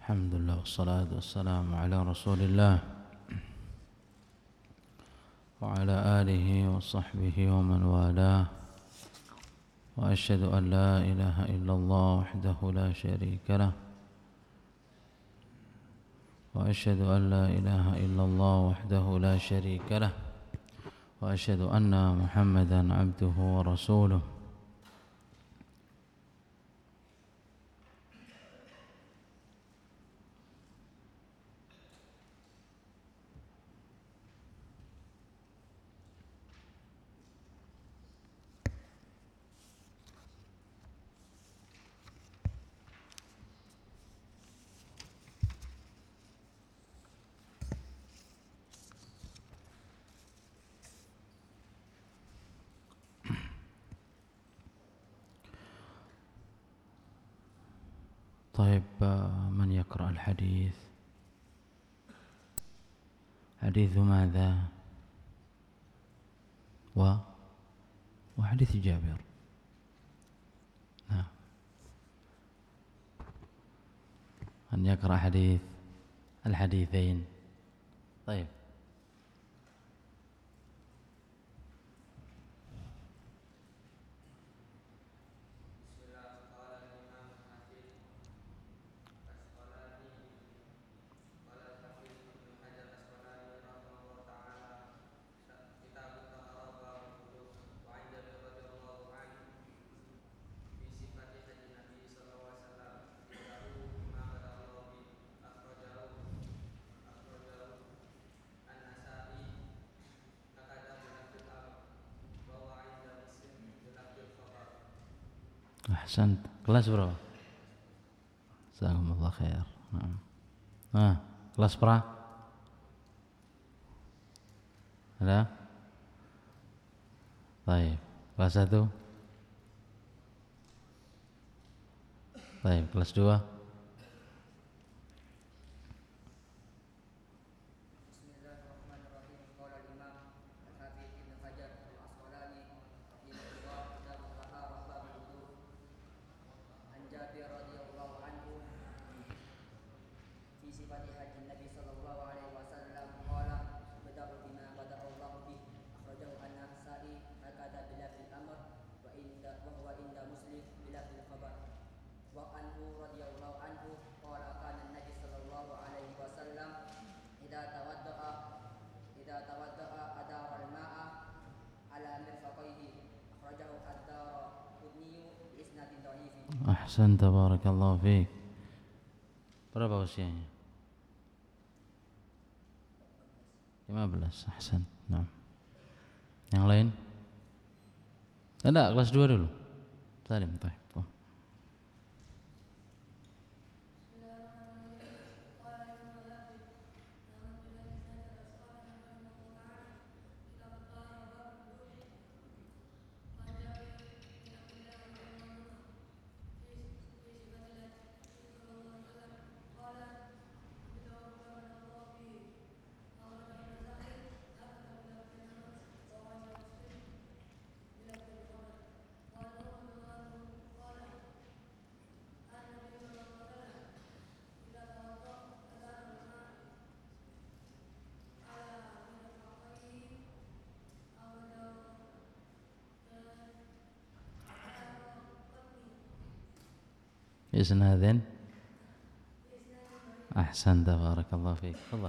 Alhamdulillah wassalatu wassalamu ala Rasulillah wa ala alihi wa sahbihi wa man walah wa asyhadu an la ilaha illallah wahdahu la syarika lah wa asyhadu an la ilaha illallah wahdahu la syarika lah wa asyhadu anna Muhammadan abduhu wa rasuluh. طيب من يقرأ الحديث؟ حديث ماذا؟ وحديث جابر. نعم. من يقرأ الحديثين؟ طيب. Ahsan. Kelas berapa? Jazakumullah khair. Nah, kelas pra? Ada? Baik. Kelas 1? Baik, kelas 2? Ahsan, tabarakallahu fiik. Berapa usianya? 15. Ahsan. Nah. Yang lain? Ada kelas 2 dulu. Salim, baik. إسناد. أحسنت، بارك الله فيك. تفضل.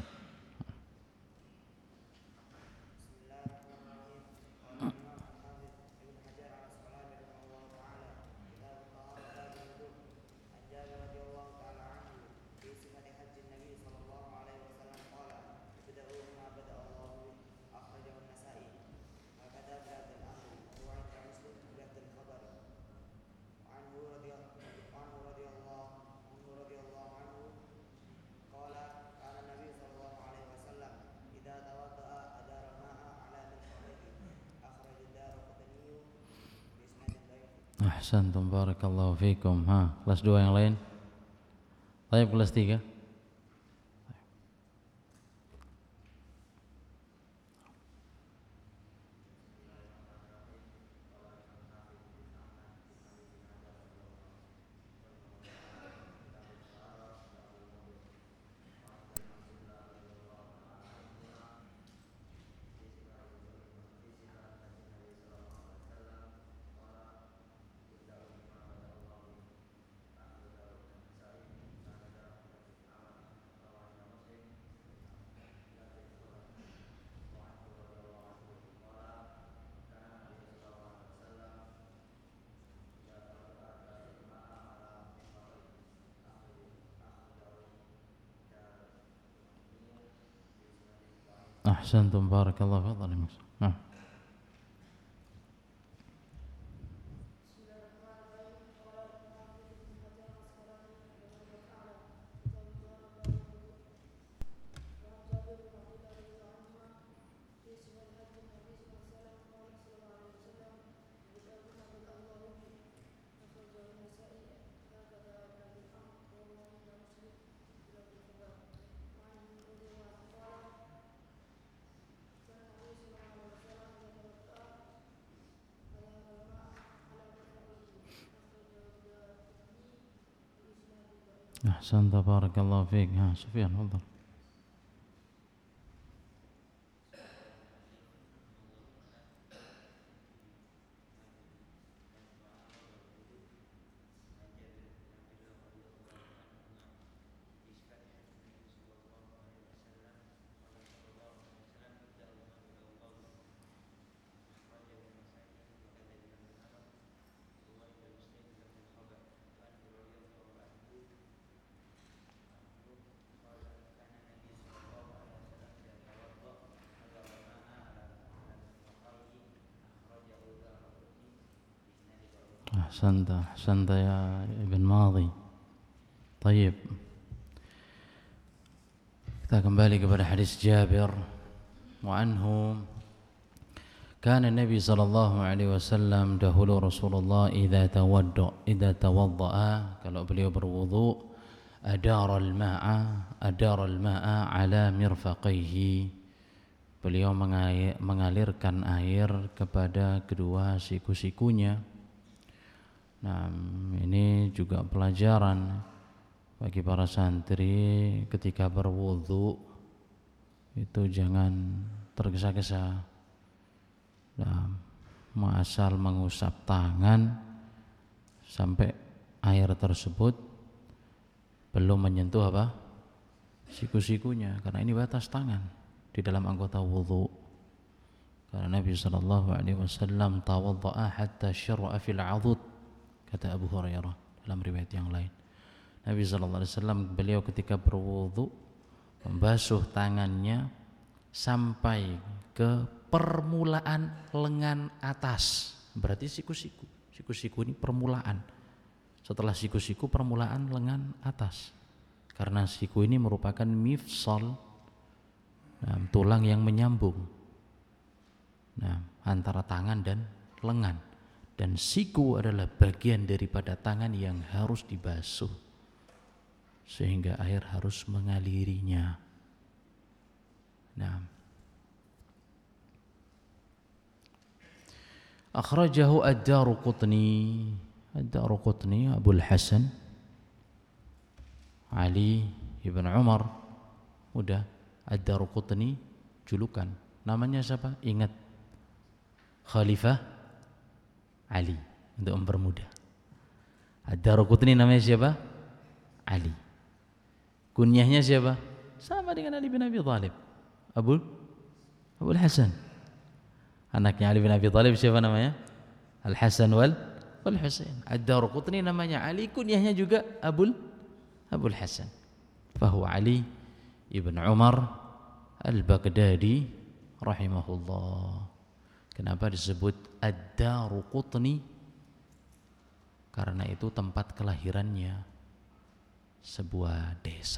Ahsantum, barakallahu fikum. Kelas 2 yang lain? Baik, kelas 3. Ahsantum, barakallahu fiikum. Nah. أحسنت بارك الله فيك. ها سفيان تفضل. أحسنت يا ابن ماضي. طيب, kita kembali kepada hadis Jabir wa anhu, kana Nabi sallallahu alaihi wasallam, dahulu Rasulullah idza tawaddaa, kalau beliau berwudu, adara al-ma'a ala mirfaqaihi, beliau mengalirkan air kepada kedua siku-sikunya. Nah, ini juga pelajaran bagi para santri, ketika berwudu itu jangan tergesa-gesa. Nah, asal mengusap tangan sampai air tersebut belum menyentuh apa? Siku-sikunya, karena ini batas tangan di dalam anggota wudu. Karena Nabi sallallahu alaihi wasallam tawaddaa hatta syar'a fil 'adud, kata Abu Hurairah dalam riwayat yang lain. Nabi sallallahu alaihi wasallam, beliau ketika berwudu membasuh tangannya sampai ke permulaan lengan atas, berarti siku-siku. Siku-siku ini permulaan. Setelah siku-siku permulaan lengan atas. Karena siku ini merupakan mifsal, tulang yang menyambung antara tangan dan lengan. Dan siku adalah bagian daripada tangan yang harus dibasuh, sehingga air harus mengalirinya. Nah, akhrajahu ad-Daruqutni Abul Hasan Ali ibn Umar. Udah, ad-Daruqutni julukan. Namanya siapa? Ingat, Khalifah Ali, untuk mempermudah. Ad-Daruqutni namanya siapa? Ali. Kunyahnya siapa? Sama dengan Ali bin Abi Thalib, Abul Hasan. Anaknya Ali bin Abi Thalib siapa namanya? Al-Hasan wal Husain. Ad-Daruqutni namanya Ali, kunyahnya juga Abul Hasan. Fahuwa Ali ibn Umar al-Baghdadi rahimahullah. Kenapa disebut Ad-Daruqutni? Karena itu tempat kelahirannya, sebuah desa.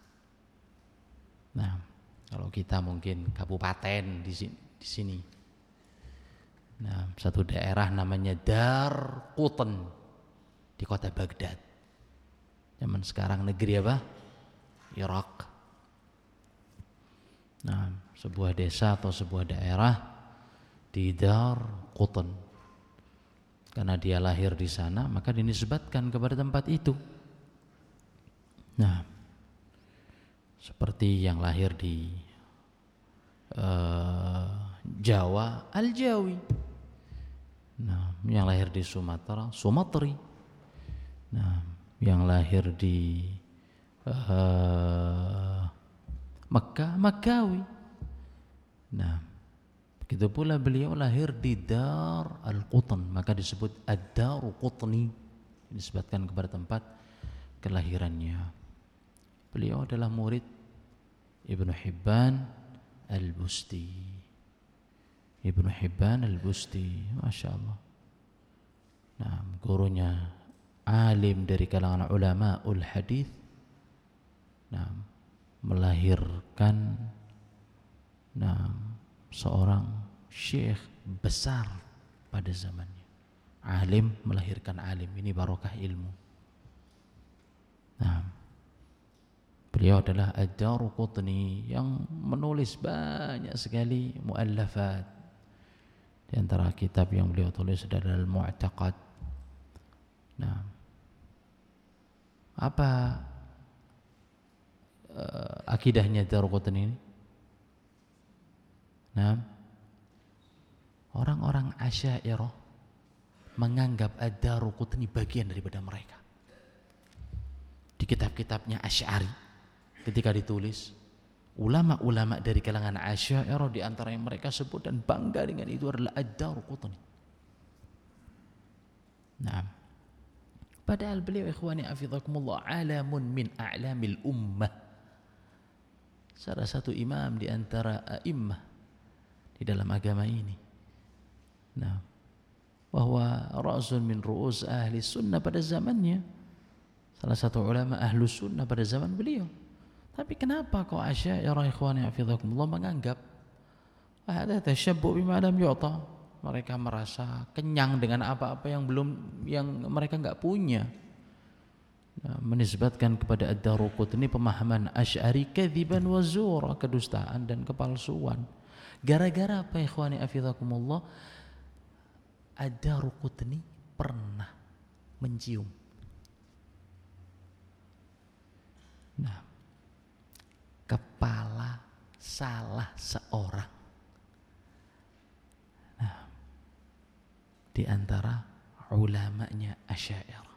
Nah, kalau kita mungkin kabupaten di sini. Nah, satu daerah namanya Darqutn di kota Baghdad. Zaman sekarang negeri apa? Irak. Nah, sebuah desa atau sebuah daerah di Darqutn, karena dia lahir di sana maka dinisbatkan kepada tempat itu. Nah, seperti yang lahir di Jawa, Al-Jawi. Nah, yang lahir di Sumatera, Sumatri. Nah, yang lahir di Makkah, Makkawi. Nah, begitu pula beliau lahir di Dar Al-Qutn, maka disebut Ad-Daruqutni, disebutkan kepada tempat kelahirannya. Beliau adalah murid Ibnu Hibban Al-Busti. Ibnu Hibban Al-Busti, Masya Allah. Nah, gurunya alim dari kalangan ulama hadis. Nah, melahirkan seorang syekh besar pada zamannya. Alim melahirkan alim, ini barokah ilmu. Nah, beliau adalah Ad-Daruqutni yang menulis banyak sekali muallafat. Di antara kitab yang beliau tulis adalah Al-Mu'taqad. Nah, apa akidahnya Daruqutni ini? Nah, orang-orang Asy'ariyah menganggap Ad-Daruqutni bagian daripada mereka. Di kitab-kitabnya Asy'ari ketika ditulis, ulama-ulama dari kalangan Asy'ariyah di antara yang mereka sebut dan bangga dengan itu adalah Ad-Daruqutni. Nah, padahal beliau ikhwani hafizakumullah alamun min a'lamil ummah. Salah satu imam di antara a'immah di dalam agama ini. Nah, bahwa ra'sun min ru'us ahli sunnah pada zamannya, salah satu ulama ahlu sunnah pada zaman beliau. Tapi kenapa kok Asy'ariyah ikhwani hafizakumullah menganggap ada tasyabbu bima lam yu'ta? Mereka merasa kenyang dengan apa-apa yang mereka enggak punya. Nah, menisbatkan kepada Ad-Daruqutni pemahaman Asy'ari kadziban wa zura, kedustaan dan kepalsuan. Gara-gara apa ikhwani hafizakumullah? Ad-Daruqutni pernah mencium. Nah, kepala salah seorang. Nah, di antara ulamanya Asy'ariyah.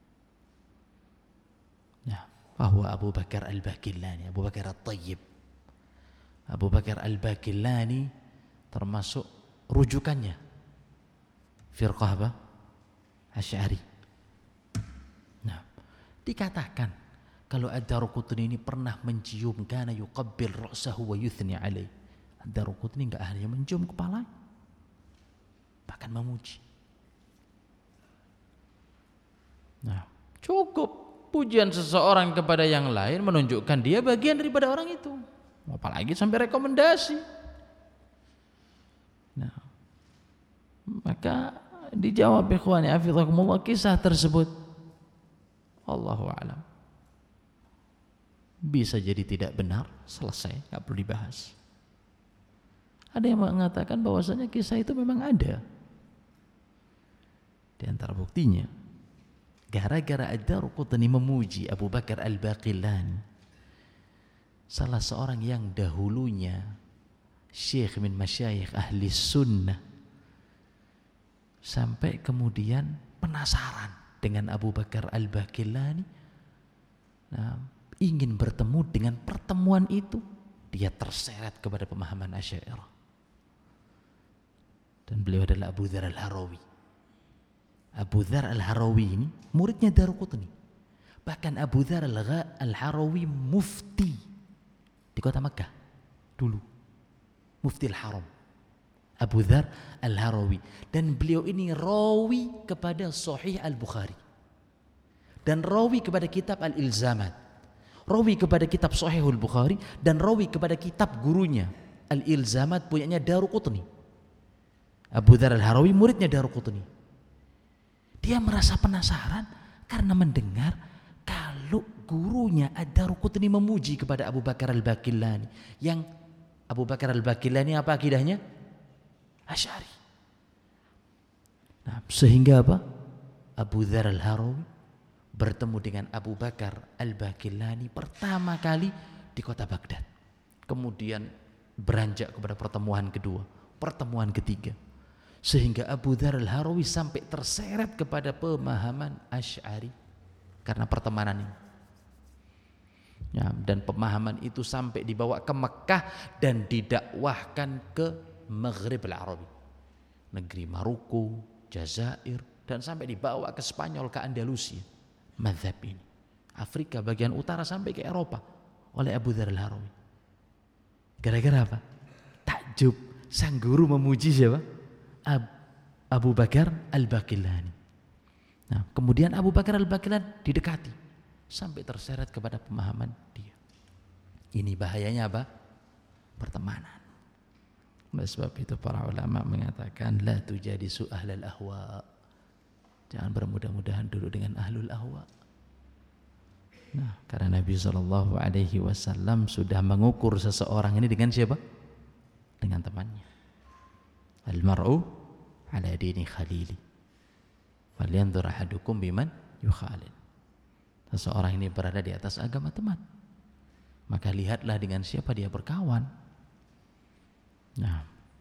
Nah, bahwa Abu Bakar Al-Baqillani, Abu Bakar At-Tayyib. Abu Bakar Al-Baqillani termasuk rujukannya firqah apa? Asy'ari. Nah, dikatakan kalau Ad-Daruqutni ini pernah mencium, kana yuqabbil ra'sahu wa yuthni alaih. Ad-Daruqutni enggak hanya mencium kepala, bahkan memuji. Nah, cukup pujian seseorang kepada yang lain menunjukkan dia bagian daripada orang itu. Apalagi sampai rekomendasi. Nah, maka dijawab ikhwani hafizakumullah kisah tersebut. Allahu a'lam. Bisa jadi tidak benar, selesai, enggak perlu dibahas. Ada yang mengatakan bahwasanya kisah itu memang ada. Di antara buktinya, gara-gara Ad-Daruqutni memuji Abu Bakar Al-Baqillani, salah seorang yang dahulunya syekh min masyayikh ahli sunnah, sampai kemudian penasaran dengan Abu Bakar Al-Baqillani, nah, ingin bertemu dengan pertemuan itu. Dia terseret kepada pemahaman Asy'ariyah. Dan beliau adalah Abu Dzar Al-Harawi. Abu Dzar Al-Harawi ini muridnya Daruqutni. Bahkan Abu Dzar Al-Harawi mufti di kota Makkah dulu, mufti al-Haram, Abu Dzar Al-Harawi. Dan beliau ini rawi kepada Sahih Al-Bukhari dan rawi kepada kitab Al-Ilzamat, rawi kepada kitab Sahih Al-Bukhari dan rawi kepada kitab gurunya Al-Ilzamat punyanya Daruqutni. Abu Dzar Al-Harawi muridnya Daruqutni. Dia merasa penasaran karena mendengar kalau gurunya Ad-Daruqutni memuji kepada Abu Bakar Al-Baqillani. Yang Abu Bakar Al-Baqillani apa akidahnya? Asy'ari. Nah, sehingga apa? Abu Dzar Al-Harawi bertemu dengan Abu Bakar Al-Baqillani pertama kali di kota Baghdad. Kemudian beranjak kepada pertemuan kedua, pertemuan ketiga. Sehingga Abu Dzar Al-Harawi sampai terseret kepada pemahaman Asy'ari karena pertemanan ini. Ya, dan pemahaman itu sampai dibawa ke Mekah dan didakwahkan ke Maghrib Al-Arabi, negeri Maroko, Jazair, dan sampai dibawa ke Spanyol, ke Andalusia. Mazhab ini, Afrika bagian utara sampai ke Eropa oleh Abu Dzar Al-Harawi. Gara-gara apa? takjub sang guru memuji siapa? Abu Bakar Al-Baqillani. Nah, kemudian Abu Bakar Al-Baqillani didekati sampai terseret kepada pemahaman dia. Ini bahayanya apa? Pertemanan. Oleh sebab itu para ulama mengatakan la tujadisu ahlal ahwa. Jangan bermudah-mudahan duduk dengan ahlul ahwa. Nah, karena Nabi SAW sudah mengukur seseorang ini dengan siapa? Dengan temannya. Al-mar'u ala dini khalili. Falyanzur ahadukum biman yukhalil. Seseorang ini berada di atas agama teman. Maka lihatlah dengan siapa dia berkawan. Nah,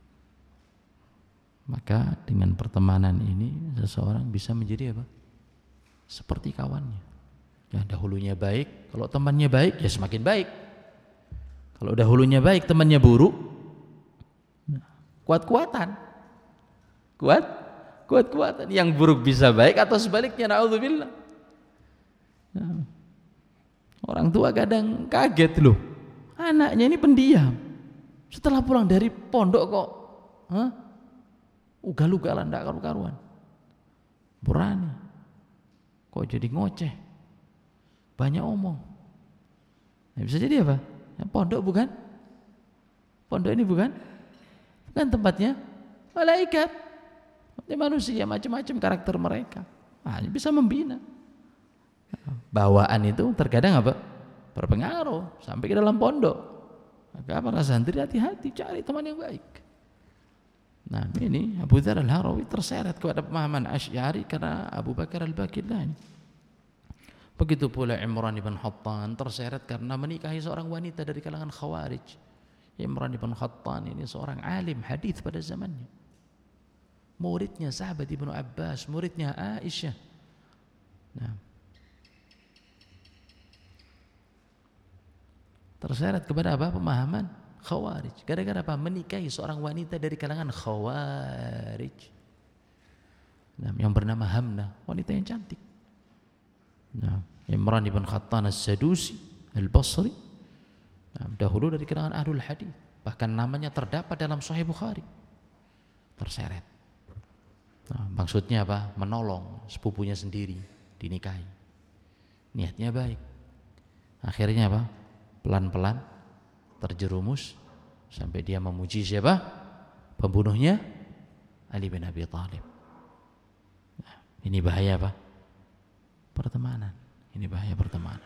maka dengan pertemanan ini seseorang bisa menjadi apa? Seperti kawannya. Ya, dahulunya baik, kalau temannya baik ya semakin baik. Kalau dahulunya baik, temannya buruk, kuat-kuatan. Kuat-kuatan. Yang buruk bisa baik atau sebaliknya, na'udzubillah. Nah, orang tua kadang kaget loh. Anaknya ini pendiam. Setelah pulang dari pondok kok ugal-ugalan, enggak karu-karuan. Berani. Kok jadi ngoceh? Banyak omong. Nah, bisa jadi apa? Ya, pondok bukan? Pondok ini bukan tempatnya malaikat. Ini manusia, macam-macam karakter mereka. Nah, bisa membina. Bawaan itu terkadang apa? Berpengaruh sampai ke dalam pondok. Maka para santri hati-hati, cari teman yang baik. Nah, ini Abu Dzar Al-Harawi terseret kepada pemahaman Asy'ari karena Abu Bakar Al-Baqillani. Begitu pula Imran ibn Hattan terseret karena menikahi seorang wanita dari kalangan Khawarij. Imran ibn Hattan ini seorang alim hadis pada zamannya. Muridnya sahabat Ibnu Abbas, muridnya Aisyah. Nah, terseret kepada apa? Pemahaman Khawarij. Gara-gara apa? Menikahi seorang wanita dari kalangan Khawarij. Nah, yang bernama Hamnah, wanita yang cantik. Nah, Imran ibn Khattan As-Sadusi Al-Basri, nah, dahulu dari kalangan ahlul hadis, bahkan namanya terdapat dalam Sahih Bukhari. Terseret. Nah, maksudnya apa? Menolong sepupunya sendiri dinikahi. Niatnya baik. Akhirnya apa? Pelan-pelan terjerumus sampai dia memuji siapa? Pembunuhnya Ali bin Abi Thalib. Nah, ini bahaya apa? Pertemanan. Ini bahaya pertemanan.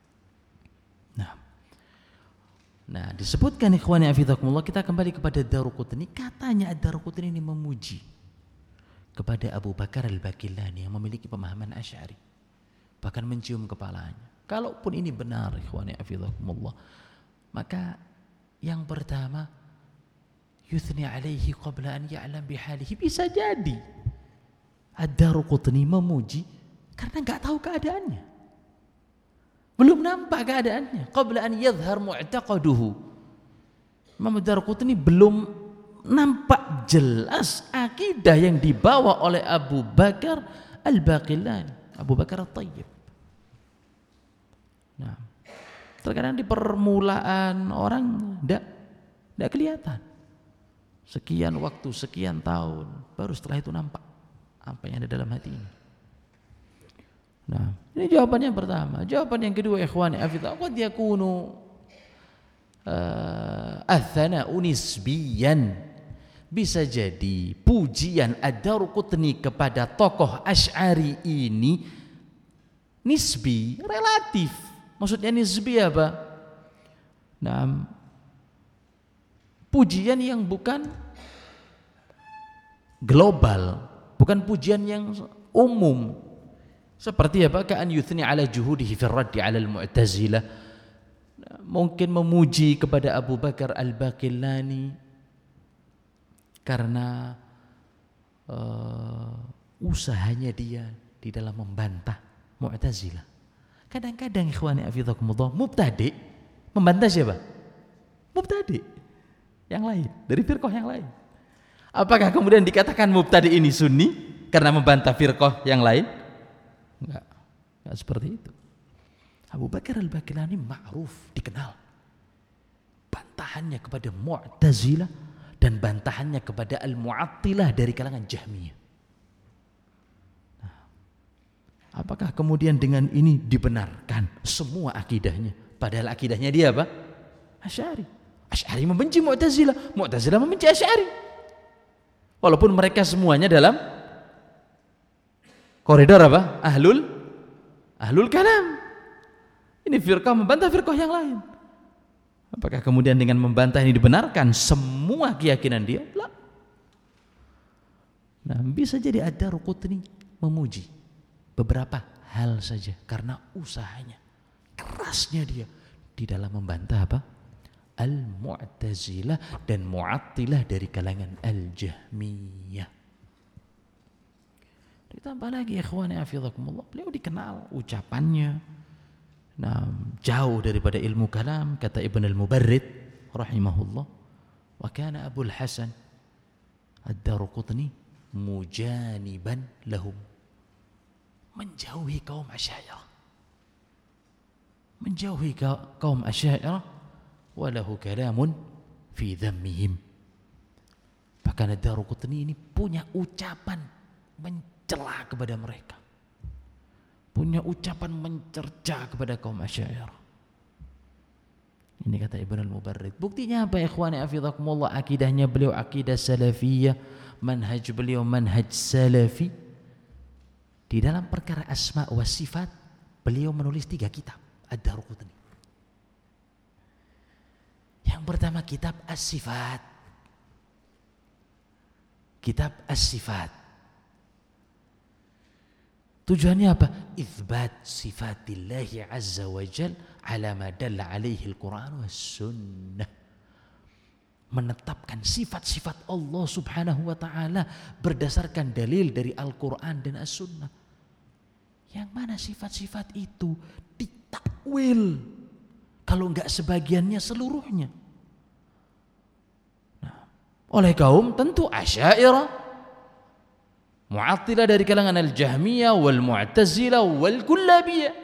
Nah, disebutkan ikhwani afidakumullah, kita kembali kepada Daruqutni. Katanya Daruqutni ini memuji kepada Abu Bakar Al-Baqillani yang memiliki pemahaman Asy'ari. Bahkan mencium kepalanya. Kalaupun ini benar ikhwani afidakumullah, maka yang pertama yuthni alaihi qabla an ya'lam bihalihi. Bisa jadi Ad-Daruqutni memuji karena enggak tahu keadaannya. Belum nampak keadaannya. Qabla an yadhhar mu'taqaduhu. Imam Ad-Daruqutni belum nampak jelas akidah yang dibawa oleh Abu Bakar Al-Baqillani, Abu Bakar At-Tayyib. Nah, terkadang di permulaan orang enggak kelihatan. Sekian waktu, sekian tahun, baru setelah itu nampak apa yang ada dalam hati ini. Nah, ini jawaban yang pertama. Jawaban yang kedua, ikhwani afidha, qad yakunu athana'u nisbiyan. Bisa jadi pujian Ad-Daruqutni kepada tokoh Asy'ari ini nisbi, relatif. Maksudnya nisbi apa? Nah, pujian yang bukan global, bukan pujian yang umum. Seperti apa? Ka'an yuthni ala juhudihi fi raddi ala al-Mu'tazilah. Mungkin memuji kepada Abu Bakar Al-Baqillani karena usahanya dia di dalam membantah Mu'tazilah. Kadang-kadang ikhwani afidakumullah, mubtadi membantah siapa? Mubtadi yang lain, dari firqah yang lain. Apakah kemudian dikatakan mubtadi ini sunni karena membantah firqah yang lain? Enggak seperti itu. Abu Bakar Al-Baqillani ma'ruf, dikenal bantahannya kepada Mu'tazilah dan bantahannya kepada Al-Mu'attilah dari kalangan Jahmiyah. Nah, apakah kemudian dengan ini dibenarkan semua akidahnya? Padahal akidahnya dia apa? Asy'ari. Asy'ari membenci Mu'tazilah, Mu'tazilah membenci Asy'ari. Walaupun mereka semuanya dalam koridor apa? Ahlul kalam. Ini firqah membantah firqah yang lain. Apakah kemudian dengan membantah ini dibenarkan semua keyakinan dia? Lah. Nah, bisa jadi Ad-Darqutni memuji beberapa hal saja karena usahanya, kerasnya dia di dalam membantah apa? Al-Mu'tazilah dan Mu'attilah dari kalangan Al-Jahmiyah. Ditambah lagi ikhwani hafizakumullah, beliau dikenal ucapannya jauh daripada ilmu kalam, kata Ibn al-Mubarrid rahimahullah, wa kana Abul Hasan Ad-Darqutni mujaniban lahum, menjauhi kaum Asy'ariyah, menjauhi kaum Asy'ariyah, wa lahu kalamun fi dhammihim. Bahkan Ad-Darqutni ini punya ucapan mencela kepada mereka, punya ucapan mencerca kepada kaum Asy'ariyah. Ini kata Ibn al-Mubarrid. Buktinya apa ikhwani hafizakumullah? Akidahnya beliau akidah salafiyah, manhaj beliau manhaj salafi. Di dalam perkara asma wa sifat beliau menulis 3 kitab Ad-Darqutni. Yang pertama kitab As-Sifat. Kitab As-Sifat. Tujuannya apa? Itsbat sifatillahi azza wa jal ala ma dalla alaihi al-Quran was sunnah. Menetapkan sifat-sifat Allah subhanahu wa ta'ala berdasarkan dalil dari Al-Quran dan As-Sunnah. Yang mana sifat-sifat itu ditakwil, kalau enggak sebagiannya seluruhnya. Nah, oleh kaum tentu Asy'ariyah, Mu'attilah dari kalangan Al-Jahmiyah wal Mu'tazilah wal Kullabiyah.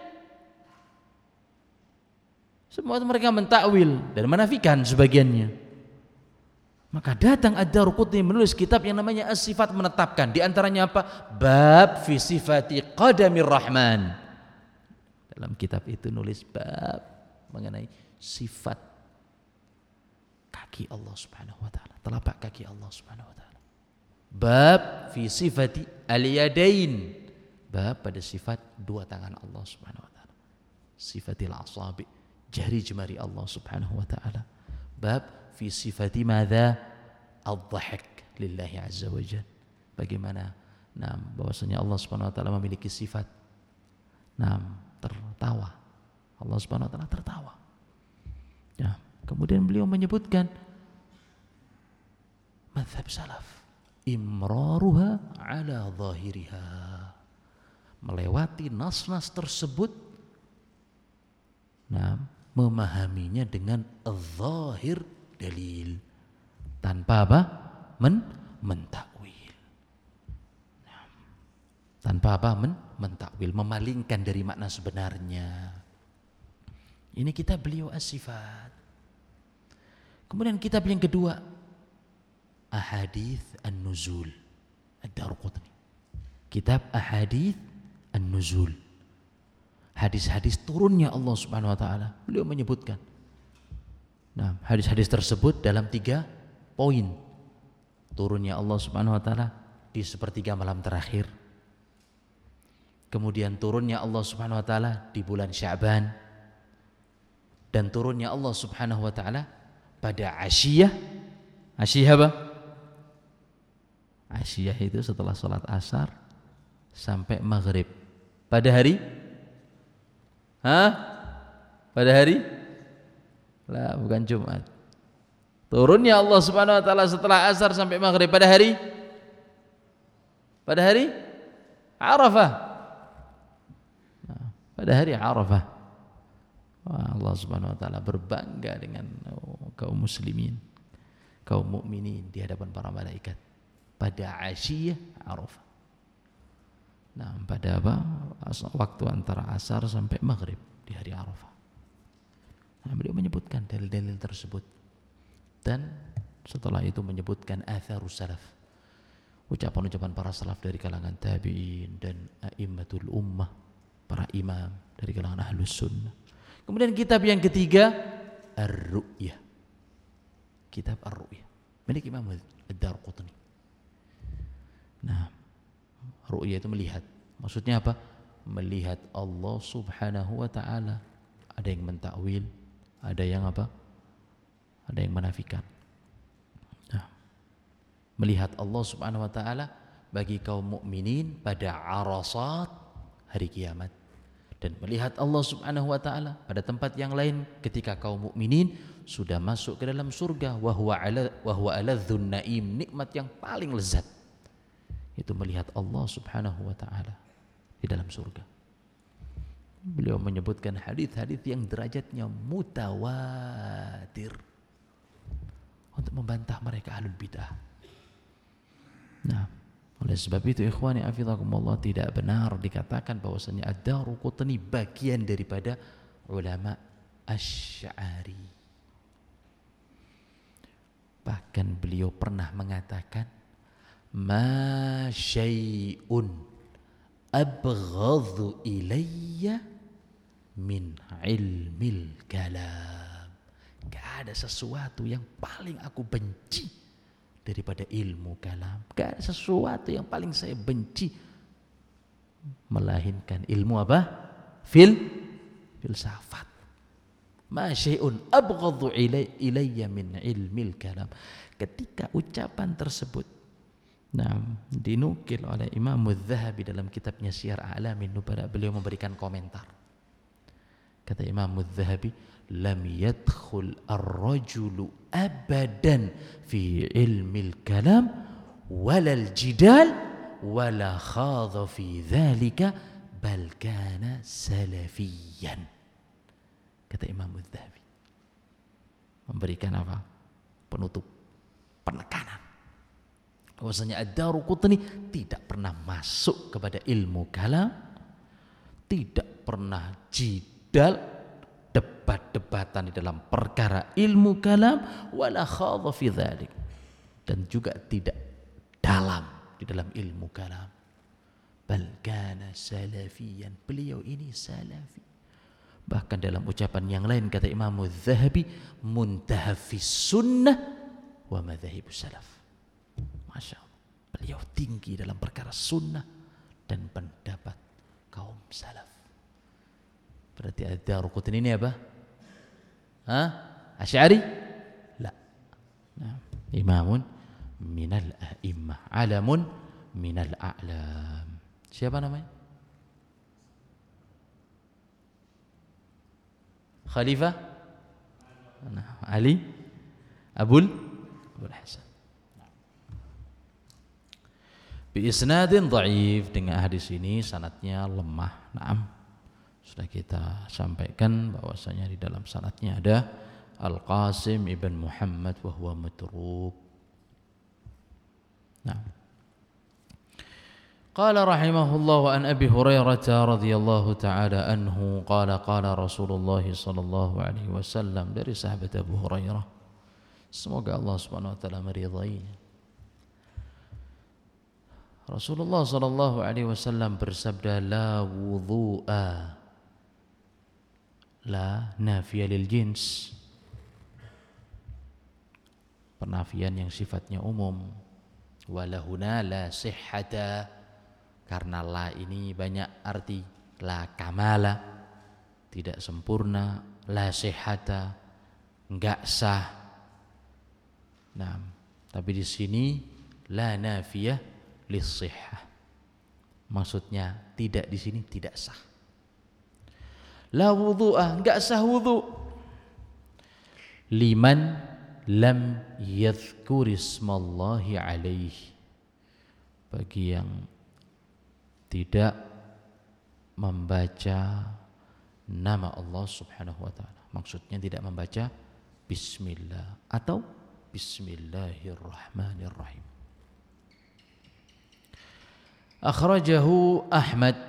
Semua mereka mentakwil dan menafikan sebagiannya. Maka datang Ad-Darqutni menulis kitab yang namanya As-Sifat, menetapkan di antaranya apa? Bab fi sifati qadamir rahman. Dalam kitab itu nulis bab mengenai sifat kaki Allah Subhanahu wa taala, telapak kaki Allah Subhanahu wa taala. Bab fi sifati al-yadain, bab pada sifat 2 tangan Allah Subhanahu wa taala, sifatil asabi, jari jemari Allah Subhanahu wa taala. Bab fi sifati madza ad-dhahik lillahi azza wa jalla, bagaimana bahwasanya Allah Subhanahu wa taala memiliki sifat tertawa. Allah Subhanahu wa taala tertawa. Ya, kemudian beliau menyebutkan mazhab salaf, imraruha ala zahiriha, melewati nas-nas tersebut, memahaminya dengan zahir dalil, tanpa apa? Mentakwil. Tanpa apa? Mentakwil, memalingkan dari makna sebenarnya. Ini kitab beliau As-Sifat. Kemudian kitab yang kedua, Ahadits An-Nuzul Ad-Darqutni. Kitab Ahadits An-Nuzul, hadis-hadis turunnya Allah Subhanahu wa taala. Beliau menyebutkan hadis-hadis tersebut dalam 3 poin. Turunnya Allah Subhanahu wa taala di sepertiga malam terakhir. Kemudian turunnya Allah Subhanahu wa taala di bulan Sya'ban. Dan turunnya Allah Subhanahu wa taala pada Asyiyah. Asyiyah apa? Asyiyah itu setelah sholat asar sampai maghrib. Pada hari? Pada hari? Lah, bukan Jumat. Turunnya Allah Subhanahu wa taala setelah asar sampai maghrib pada hari? Pada hari Arafah. Pada hari Arafah. Allah Subhanahu wa taala berbangga dengan kaum muslimin, kaum mukminin di hadapan para malaikat pada Asyiyah Arafah. Pada apa? Waktu antara asar sampai maghrib di hari Arafah. Beliau menyebutkan dalil-dalil tersebut dan setelah itu menyebutkan atharus salaf, ucapan-ucapan para salaf dari kalangan tabi'in dan a'immatul ummah, para imam dari kalangan ahlus sunnah. Kemudian kitab yang ketiga, Ar-Ru'yah, kitab Ar-Ru'yah milik Imam Ad-Darqutni. Nah, ru'yah itu melihat, maksudnya apa? Melihat Allah subhanahu wa ta'ala. Ada yang mentakwil, ada yang apa? Ada yang menafikan. Nah, melihat Allah subhanahu wa ta'ala bagi kaum mukminin pada arasat hari kiamat, dan melihat Allah subhanahu wa ta'ala pada tempat yang lain ketika kaum mukminin sudah masuk ke dalam surga. Wa huwa aladzun naim, nikmat yang paling lezat itu melihat Allah subhanahu wa ta'ala di dalam surga. Beliau menyebutkan hadis-hadis yang derajatnya mutawatir untuk membantah mereka ahlul bidah. Nah, oleh sebab itu ikhwani afizakumullah, tidak benar dikatakan bahwasanya Ad-Darqutni bagian daripada ulama Asy'ari. Bahkan beliau pernah mengatakan, ma syai'un abghadhu ilayya min ilmil kalam. Gak ada sesuatu yang paling aku benci daripada ilmu kalam. Gak ada sesuatu yang paling saya benci melainkan ilmu apa? Filsafat. Ma syai'un abghadhu ilayya min ilmil kalam. Ketika ucapan tersebut dinukil oleh Imam Az-Zahabi dalam kitabnya Syiar A'lamin Nubala, beliau memberikan komentar. Kata Imam Az-Zahabi, lam yadkhul ar-rajulu abadan fi ilmil kalam walal jidal wala khadha fi dhalika bal kana salafiyan. Kata Imam Az-Zahabi, memberikan apa? Penutup, penekanan bahwasanya Ad-Darqutni tidak pernah masuk kepada ilmu kalam, tidak pernah jidal, debat-debatan di dalam perkara ilmu kalam, wala khadha fi dzalik, dan juga tidak dalam di dalam ilmu kalam. Bal kana salafiyan, beliau ini salafi. Bahkan dalam ucapan yang lain kata Imam Az-Zahabi, muntahafis sunnah wa madzhabus salaf. Masya Allah, beliau tinggi dalam perkara sunnah dan pendapat kaum salaf. Berarti Ad-Darqutni ini apa? Asy'ari? La. Nah, imamun minal a'immah, alamun minal a'lam. Siapa namanya? Khalifah Ali Abul Hasan. Bi isnadin dhaif, dengan hadis ini sanadnya lemah. Naam, sudah kita sampaikan bahwasanya di dalam sanadnya ada Al-Qasim ibn Muhammad wa huwa matruk. Nah, qala rahimahullah an Abi Hurairah radhiyallahu ta'ala anhu qala qala Rasulullah sallallahu alaihi wasallam, dari sahabat Abu Hurairah, semoga Allah Subhanahu wa taala meridainya. Rasulullah sallallahu alaihi wasallam bersabda, la wudhu'a, la nafiyah lil jins, penafian yang sifatnya umum. Walahuna la sihhata, karena la ini banyak arti. La kamala, tidak sempurna. La sihhata, enggak sah. Nah, tapi di sini la nafiyah lis-sihhah, maksudnya tidak, di sini tidak sah. La wudhu'ah, enggak sah wudu. Liman lam yadhkur ismallahi alaihi, bagi yang tidak membaca nama Allah subhanahu wa ta'ala, maksudnya tidak membaca bismillah atau bismillahirrahmanirrahim. Akhrajahu Ahmad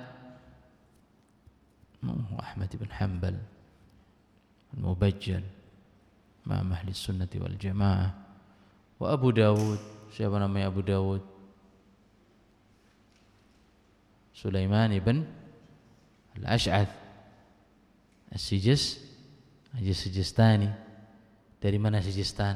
ibn Hanbal al-Mubajjal Imam ahli sunnati wal jamaah Wa Abu Dawud, siapa namanya Abu Dawud? Sulaiman ibn Al-Ash'ath As-Sijistani. Dari mana Sijistan?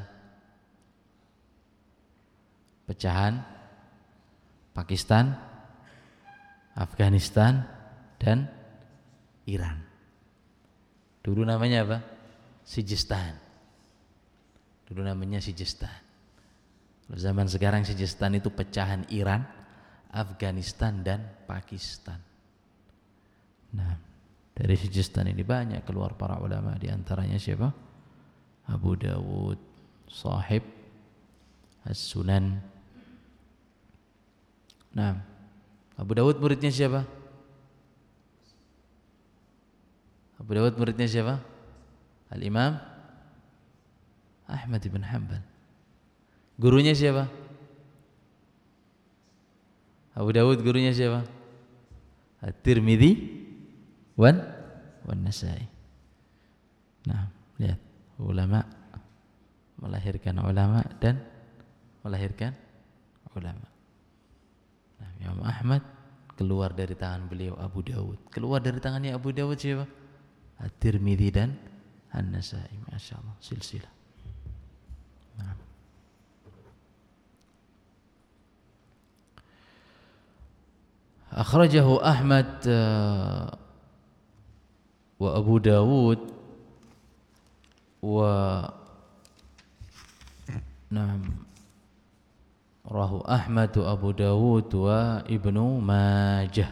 Pecahan Pakistan, Afghanistan, dan Iran. Dulu namanya apa? Sijistan. Dulu namanya Sijistan. Zaman sekarang Sijistan itu pecahan Iran, Afghanistan, dan Pakistan. Nah, dari Sijistan ini banyak keluar para ulama, di antaranya siapa? Abu Dawud, sahib As-Sunan. Nah, Abu Dawud muridnya siapa? Abu Dawud muridnya siapa? Al-Imam Ahmad bin Hanbal. Gurunya siapa? Abu Dawud gurunya siapa? At-Tirmidzi wan Nasai. Nah, lihat, ulama melahirkan ulama dan melahirkan ulama. Nah, Imam Ahmad keluar dari tangan beliau Abu Dawud. Keluar dari tangannya Abu Dawud siapa? At-Tirmidzi dan An-Nasai. Masyaallah, silsilah. Nah. Akhrajahu Ahmad wa Abu Dawud wa rahu Ahmad wa Abu Dawud wa Ibnu Majah.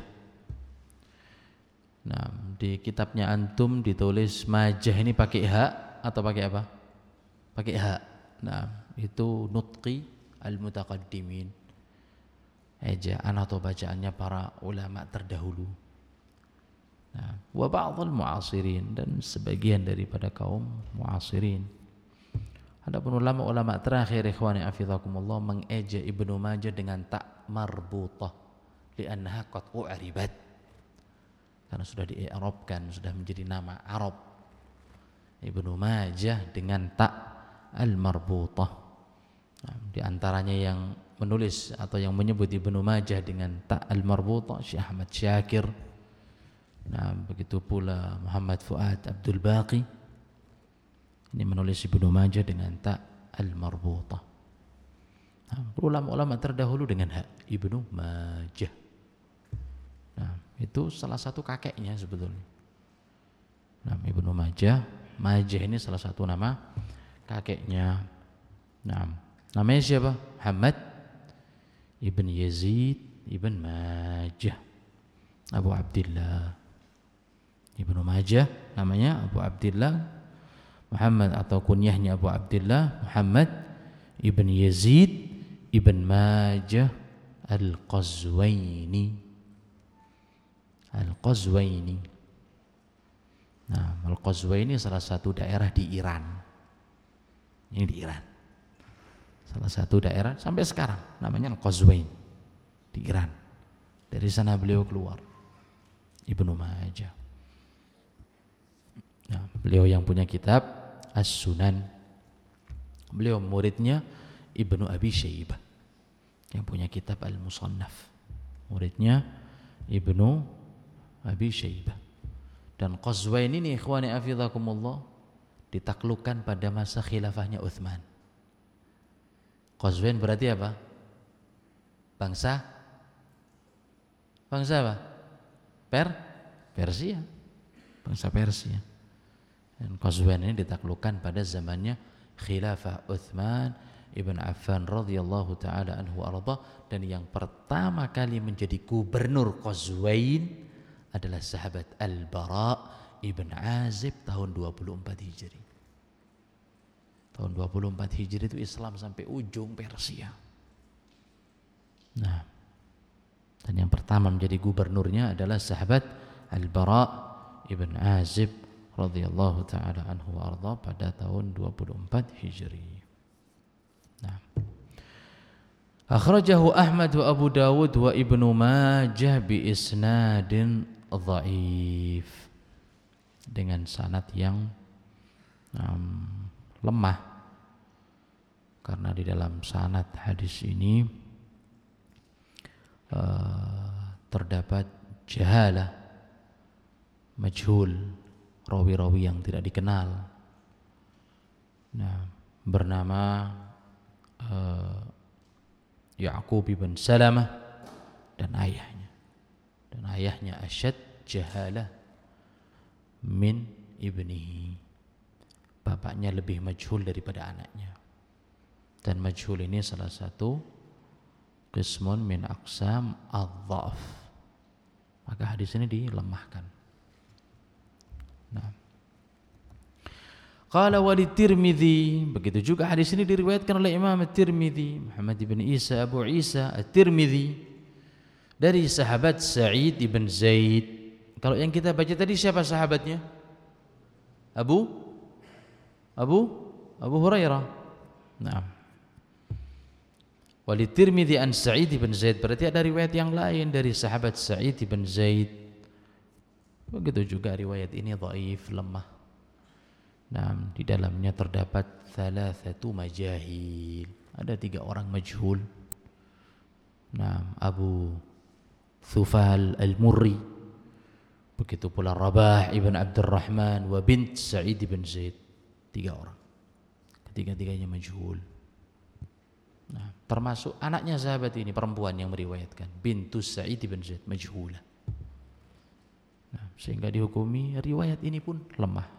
Nah, di kitabnya antum ditulis Majah ini pakai hak atau pakai apa? Pakai hak. Nah, itu nutqi al-mutaqaddimin. Ejaan atau bacaannya para ulama terdahulu. Nah, wa ba'dhul mu'asirin, dan sebagian daripada kaum mu'asirin. Adapun ulama-ulama terakhir ikhwani afizakumullah mengeja Ibnu Majah dengan tak marbutah li'annaha qad u'ribat, karena sudah di-i'rabkan, sudah menjadi nama Arab. Ibnu Majah dengan tak al-marbutah. Nah, di antaranya yang menulis atau yang menyebut Ibnu Majah dengan tak al-marbutah Syekh Ahmad Syakir. Nah, begitu pula Muhammad Fuad Abdul Baqi. Ini menulis Ibnu Majah dengan tak al-marbutah. Nah, ulama-ulama terdahulu dengan hak Ibnu Majah. Nah, itu salah satu kakeknya sebetulnya. Nah, Ibnu Majah, Majah ini salah satu nama kakeknya. Nah, namanya siapa? Muhammad ibn Yazid ibn Majah, Abu Abdillah. Ibnu Majah namanya Abu Abdillah Muhammad, atau kunyahnya Abu Abdillah Muhammad ibn Yazid ibn Majah Al-Qazwaini. Al-Qazwaini. Nah, Al-Qazwaini salah satu daerah di Iran. Ini di Iran. Salah satu daerah sampai sekarang namanya Al-Qazwain di Iran. Dari sana beliau keluar Ibnu Majah. Nah, beliau yang punya kitab As-Sunan. Beliau muridnya Ibnu Abi Syaibah yang punya kitab Al-Musannaf. Muridnya Ibnu Abi Syaibah. Dan Qazwain ini ikhwani afizakumullah ditaklukkan pada masa khilafahnya Utsman. Qazwain berarti apa? Bangsa apa? Persia. Bangsa Persia. Dan Qazwain ini ditaklukkan pada zamannya khilafah Utsman ibn Affan radhiyallahu taala anhu arda, dan yang pertama kali menjadi gubernur Qazwain adalah sahabat Al-Bara ibn Azib tahun 24 Hijri. Tahun 24 Hijri itu Islam sampai ujung Persia. Nah, dan yang pertama menjadi gubernurnya adalah sahabat Al-Bara ibn Azib radhiyallahu taala anhu arda pada tahun 24 Hijri. Nah, akhrajahu Ahmad wa Abu Dawud wa Ibnu Majah bi isnadin dhaif, dengan sanad yang lemah. karena di dalam sanad hadis ini terdapat jahalah, majhul, rawi-rawi yang tidak dikenal. Nah, bernama Ya'qub bin Salamah dan ayahnya asyad jahalah min ibnihi. Bapaknya lebih majhul daripada anaknya. Dan majhul ini salah satu qismun min aqsam adh-dha'f. Maka hadis ini dilemahkan. Nah, qala wa Tirmidzi, begitu juga hadis ini diriwayatkan oleh Imam Tirmidzi, Muhammad bin Isa Abu Isa At-Tirmidzi, dari sahabat Sa'id ibn Zaid. Kalau yang kita baca tadi siapa sahabatnya? Abu Hurairah. Naam. Wa Tirmidzi an Sa'id ibn Zaid, berarti ada riwayat yang lain dari sahabat Sa'id ibn Zaid. Begitu juga riwayat ini dhaif, lemah. Nah, di dalamnya terdapat thalathatu majahil. Ada 3 orang majhul. Nah, Abu Thufal al-Murri, begitu pula Rabah ibn Abdurrahman wa bint Sa'id ibn Zaid. 3 orang. Ketiga-tiganya majhul. Nah, termasuk anaknya sahabat ini, perempuan yang meriwayatkan, bintus Sa'id ibn Zaid, majhulah. Nah, sehingga dihukumi riwayat ini pun lemah.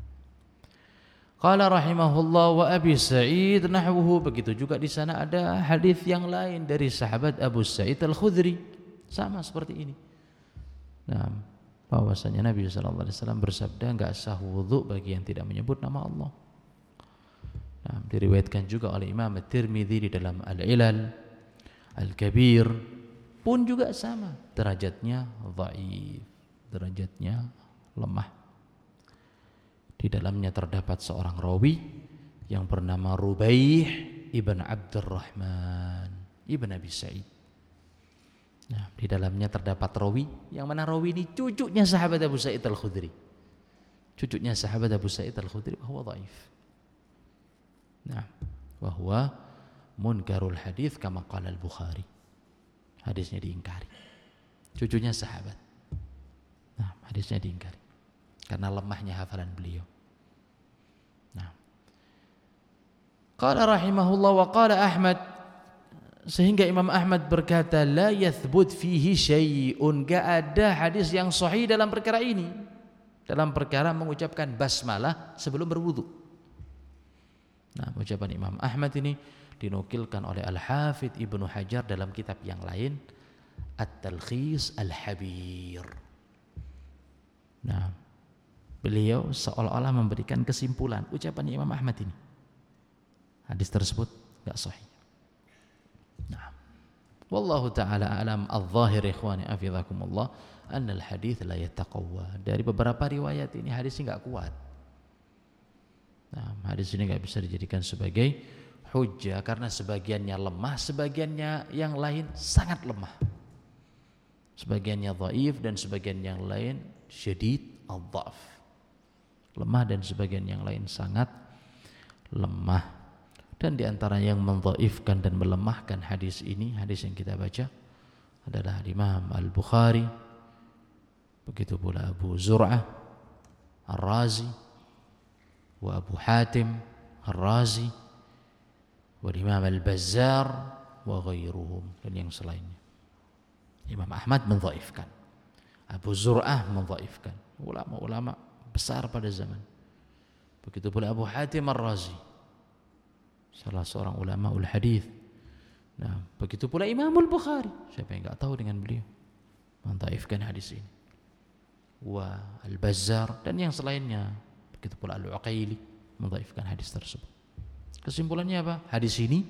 Qala rahimahullah wa Abi Sa'id nahwuhu, begitu juga di sana ada hadis yang lain dari sahabat Abu Sa'id Al-Khudri, sama seperti ini. Nah, bahwasanya Nabi sallallahu alaihi wasallam bersabda, enggak sah wudu bagi yang tidak menyebut nama Allah. Nah, diriwayatkan juga oleh Imam At-Tirmidzi di dalam Al-Ilal Al-Kabir, pun juga sama, derajatnya dhaif, derajatnya lemah. Di dalamnya terdapat seorang rawi yang bernama Rubaih ibn Abdurrahman ibn Abi Sa'id. Nah, di dalamnya terdapat rawi yang mana rawi ini cucunya sahabat Abu Sa'id Al-Khudri. Cucunya sahabat Abu Sa'id Al-Khudri, bahwa dhaif. Nah, bahwa munkarul hadis kama qala Al-Bukhari. Hadisnya diingkari. Cucunya sahabat. Nah, hadisnya diingkari karena lemahnya hafalan beliau. Nah, qala rahimahullah wa qala Ahmad, sehingga Imam Ahmad berkata, la yathbut fihi syai'un, gak ada hadis yang sahih dalam perkara ini, dalam perkara mengucapkan basmalah sebelum berwudu. Nah, ucapan Imam Ahmad ini dinukilkan oleh Al-Hafidz Ibnu Hajar dalam kitab yang lain, At-Talkhis Al-Habir. Nah, beliau seolah-olah memberikan kesimpulan ucapan Imam Ahmad ini, hadis tersebut enggak sahih. Nah, wallahu taala alam. Adz-dzahir ikhwani afizakumullah anna al-hadits la yataqawwa. Dari beberapa riwayat ini hadis ini enggak kuat. Nah, hadis ini enggak bisa dijadikan sebagai hujjah karena sebagiannya lemah, sebagiannya yang lain sangat lemah. Sebagiannya dhaif dan sebagian yang lain syadid adz-dzaf. Lemah dan sebagian yang lain sangat lemah. Dan di antara yang mendhaifkan dan melemahkan hadis ini, hadis yang kita baca adalah Imam Al-Bukhari, begitu pula Abu Zur'ah Ar-Razi wa Abu Hatim Ar-Razi wa Imam Al-Bazzar wa ghairuhum, dan yang selainnya. Imam Ahmad mendhaifkan, Abu Zur'ah mendhaifkan, ulama-ulama besar pada zaman. Begitu pula Abu Hatim Ar-Razi, salah seorang ulama ul hadis. Nah, begitu pula Imam Al-Bukhari, siapa yang enggak tahu dengan beliau, mendhaifkan hadis ini. Wa Al-Bazzar dan yang selainnya, begitu pula Al-Uqaili mendhaifkan hadis tersebut. Kesimpulannya apa? Hadis ini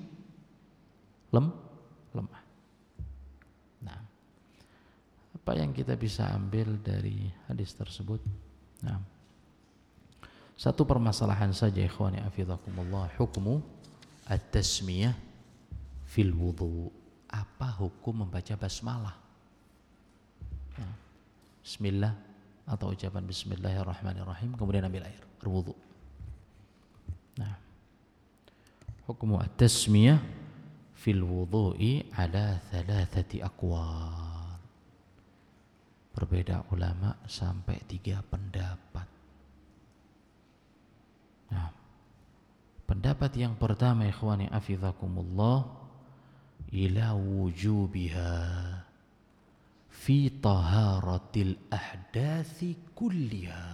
lemah. Nah, apa yang kita bisa ambil dari hadis tersebut? Nah, satu permasalahan saja ikhwani afizakumullah, hukmu at-tasmiyah fil wudu. Apa hukum membaca basmalah? Nah, bismillah atau ucapan bismillahirrahmanirrahim kemudian ambil air berwudu. Nah, hukmu at-tasmiyah fil wudhu'i ala thalathati aqwal. Berbeda ulama sampai 3 pendapat. Nah, pendapat yang pertama ikhwani afizakumullah ila wujubiha fi taharatil ahdathi kulliha.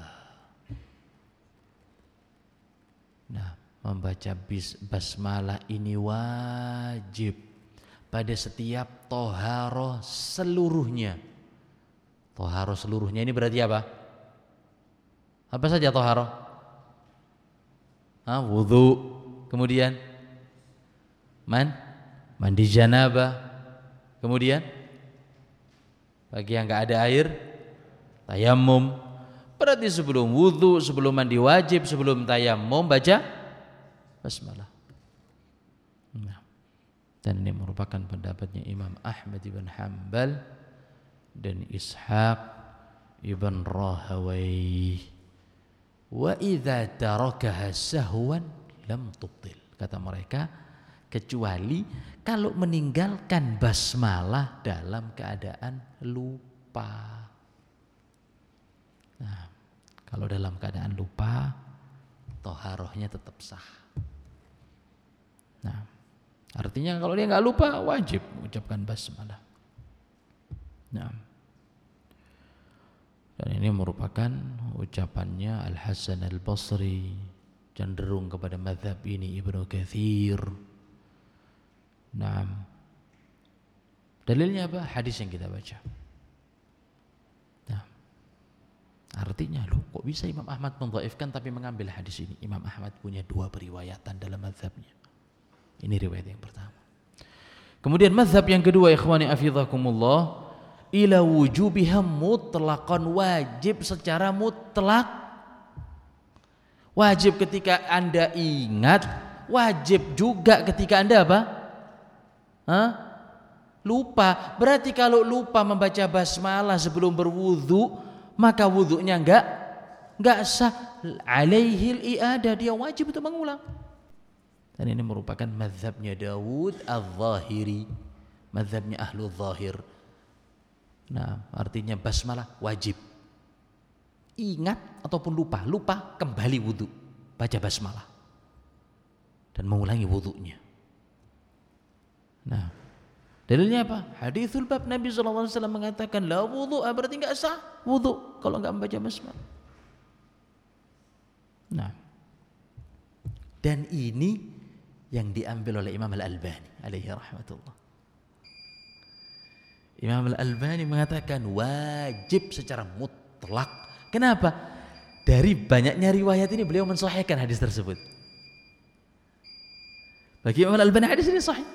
Nah, membaca basmalah ini wajib pada setiap toharoh seluruhnya. Toharoh seluruhnya ini berarti apa? Apa saja toharoh? Wudhu, kemudian mandi janabah, kemudian bagi yang nggak ada air, tayamum. Berarti sebelum wudhu, sebelum mandi wajib, sebelum tayamum baca basmalah. Nah, dan ini merupakan pendapatnya Imam Ahmad ibn Hanbal dan Ishaq ibn Rahawayh. Wa idza tarakaha sahwan lam tubtil. Kata mereka, kecuali kalau meninggalkan basmalah dalam keadaan lupa. Nah, kalau dalam keadaan lupa, toharohnya tetap sah. Nah, artinya kalau dia nggak lupa, wajib mengucapkan basmalah. Nah, dan ini merupakan ucapannya Al-Hasan Al-Basri, cenderung kepada mazhab ini Ibnu Katsir. Nah, dalilnya apa? Hadis yang kita baca. Nah, artinya loh, kok bisa Imam Ahmad mendhaifkan tapi mengambil hadis ini? Imam Ahmad punya 2 periwayatan dalam mazhabnya. Ini riwayat yang pertama. Kemudian mazhab yang kedua ikhwani afizakumullah ila wujubiha mutlaqan, wajib secara mutlak. Wajib ketika Anda ingat, wajib juga ketika Anda apa? Lupa. Berarti kalau lupa membaca basmalah sebelum berwudu, maka wudunya enggak sah. Alaihil i'adah, dia wajib untuk mengulang. Dan ini merupakan mazhabnya Dawud al-Zahiri, mazhabnya Ahlul Zahir. Nah, artinya basmalah wajib. Ingat ataupun lupa kembali wudu, baca basmalah dan mengulangi wudunya. Nah, dalilnya apa? Haditsul bab, Nabi SAW mengatakan la wudu, berarti enggak sah wudu kalau enggak membaca basmalah. Nah, dan ini yang diambil oleh Imam Al-Albani alaihi rahmatullah. Imam Al-Albani mengatakan wajib secara mutlak. Kenapa? Dari banyaknya riwayat ini beliau mensahihkan hadis tersebut. Bagi Imam Al-Albani hadis ini sahih.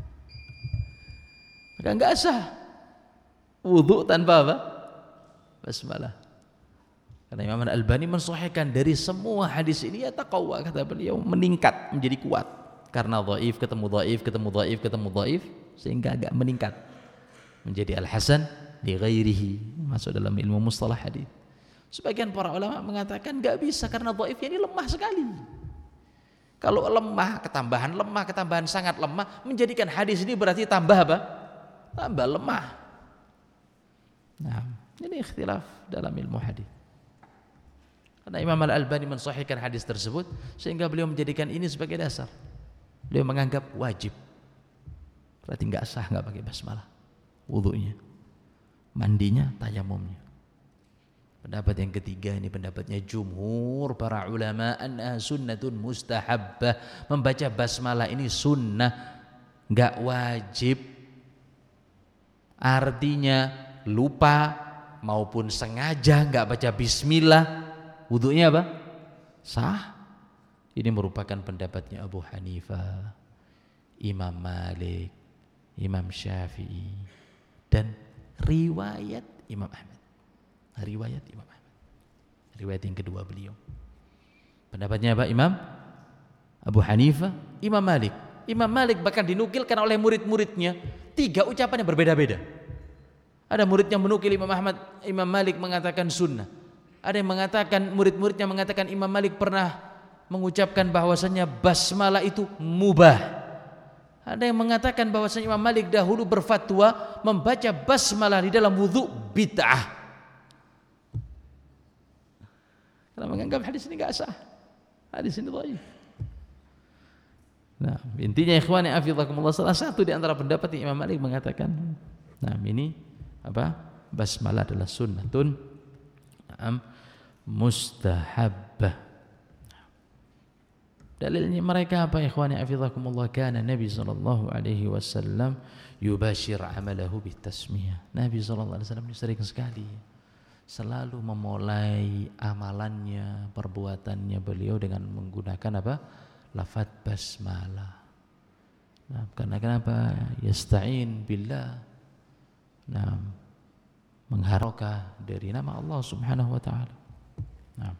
Maka enggak sah wudu tanpa apa? Basmalah. Karena Imam Al-Albani mensahihkan dari semua hadis ini, ya taqawwa, kata beliau, meningkat menjadi kuat. Karena dhaif ketemu dhaif ketemu dhaif ketemu dhaif, sehingga agak meningkat menjadi al-hasan li ghairihi, masuk dalam ilmu mustalah hadis. Sebagian para ulama mengatakan enggak bisa karena dhaifnya ini lemah sekali. Kalau lemah, ketambahan sangat lemah, menjadikan hadis ini berarti tambah apa? Tambah lemah. Nah, ini ikhtilaf dalam ilmu hadis. Karena Imam Al-Albani mensahihkan hadis tersebut, sehingga beliau menjadikan ini sebagai dasar. Beliau menganggap wajib. Berarti enggak sah enggak pakai basmalah. Wudunya, mandinya, tayamumnya. Pendapat yang ketiga ini pendapatnya jumhur para ulama, anna sunnatun mustahabbah. Membaca basmalah ini sunnah, enggak wajib. Artinya lupa maupun sengaja enggak baca bismillah, wudunya apa? Sah. Ini merupakan pendapatnya Abu Hanifah, Imam Malik, Imam Syafi'i, dan riwayat Imam Ahmad. Riwayat Imam Ahmad. Riwayat yang kedua beliau. Pendapatnya apa? Imam Abu Hanifah, Imam Malik. Imam Malik bahkan dinukilkan oleh murid-muridnya 3 ucapan yang berbeda-beda. Ada murid yang menukil Imam Malik mengatakan sunnah. Ada yang mengatakan, murid-muridnya mengatakan Imam Malik pernah mengucapkan bahwasanya basmalah itu mubah. Ada yang mengatakan bahwasanya Imam Malik dahulu berfatwa membaca basmalah di dalam wudu bid'ah. Karena menganggap hadis ini enggak sah. Hadis ini dhaif. Nah, intinya ikhwani afizakumullah, salah satu di antara pendapat Imam Malik mengatakan, nah ini apa? Basmalah adalah sunnatun mustahabbah. Dalilnya mereka apa ikhwani hafizakumullah? Kana Nabi sallallahu alaihi wasallam yubashir amalahu bitasmiyah. Nabi sallallahu alaihi wasallam sering sekali selalu memulai amalannya, perbuatannya beliau dengan menggunakan apa? Lafaz basmalah. Nah, karena kenapa? Yasta'in billah. Nah, mengharapkan dari nama Allah Subhanahu wa taala. Nah,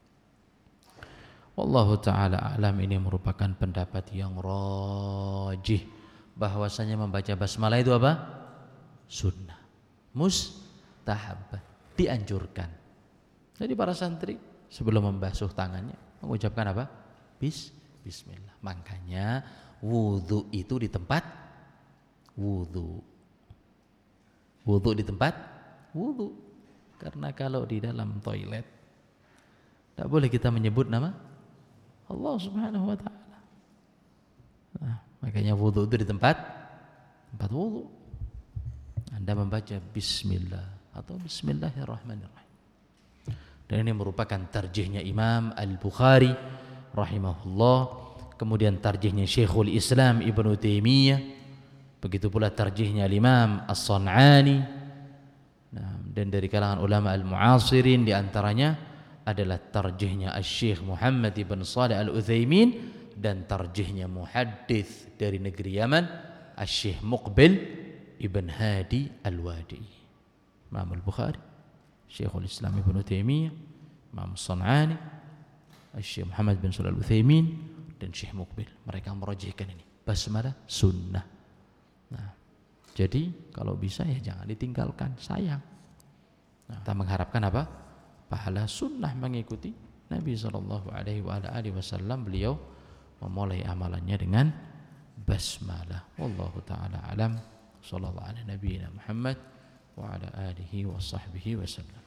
wallahu ta'ala alam, ini merupakan pendapat yang rajih bahwasanya membaca basmalah itu apa? Sunnah, mustahabbah, dianjurkan. Jadi para santri sebelum membasuh tangannya mengucapkan apa? Bismillah. Makanya wudu itu di tempat wudu. Wudu di tempat wudu. Karena kalau di dalam toilet tak boleh kita menyebut nama Allah Subhanahu wa taala. Nah, makanya wudu itu di tempat wudu. Anda membaca bismillah atau bismillahirrahmanirrahim. Dan ini merupakan tarjihnya Imam Al-Bukhari rahimahullah, kemudian tarjihnya Syekhul Islam Ibnu Taimiyah, begitu pula tarjihnya Imam As-San'ani. Nah, dan dari kalangan ulama al-mu'asirin di antaranya adalah tarjihnya Asy-Syaikh Muhammad ibn Shalih Al-Utsaimin dan tarjihnya muhaddits dari negeri Yaman Asy-Syaikh Muqbil ibn Hadi Al-Wadi. Imam Al-Bukhari, Syekhul Islam Ibnu Taimiyah, Imam As-San'ani, Asy-Syaikh Muhammad bin Shalih Al-Utsaimin dan Syekh Muqbil, mereka merajihkan ini basmalah sunnah. Nah, jadi kalau bisa ya jangan ditinggalkan, sayang. Nah, kita mengharapkan apa? Pahala sunnah mengikuti Nabi sallallahu alaihi wasallam. Beliau memulai amalannya dengan basmalah. Wallahu taala alam. Sallallahu ala nabiyina Muhammad wa ala alihi wa sahbihi wasallam.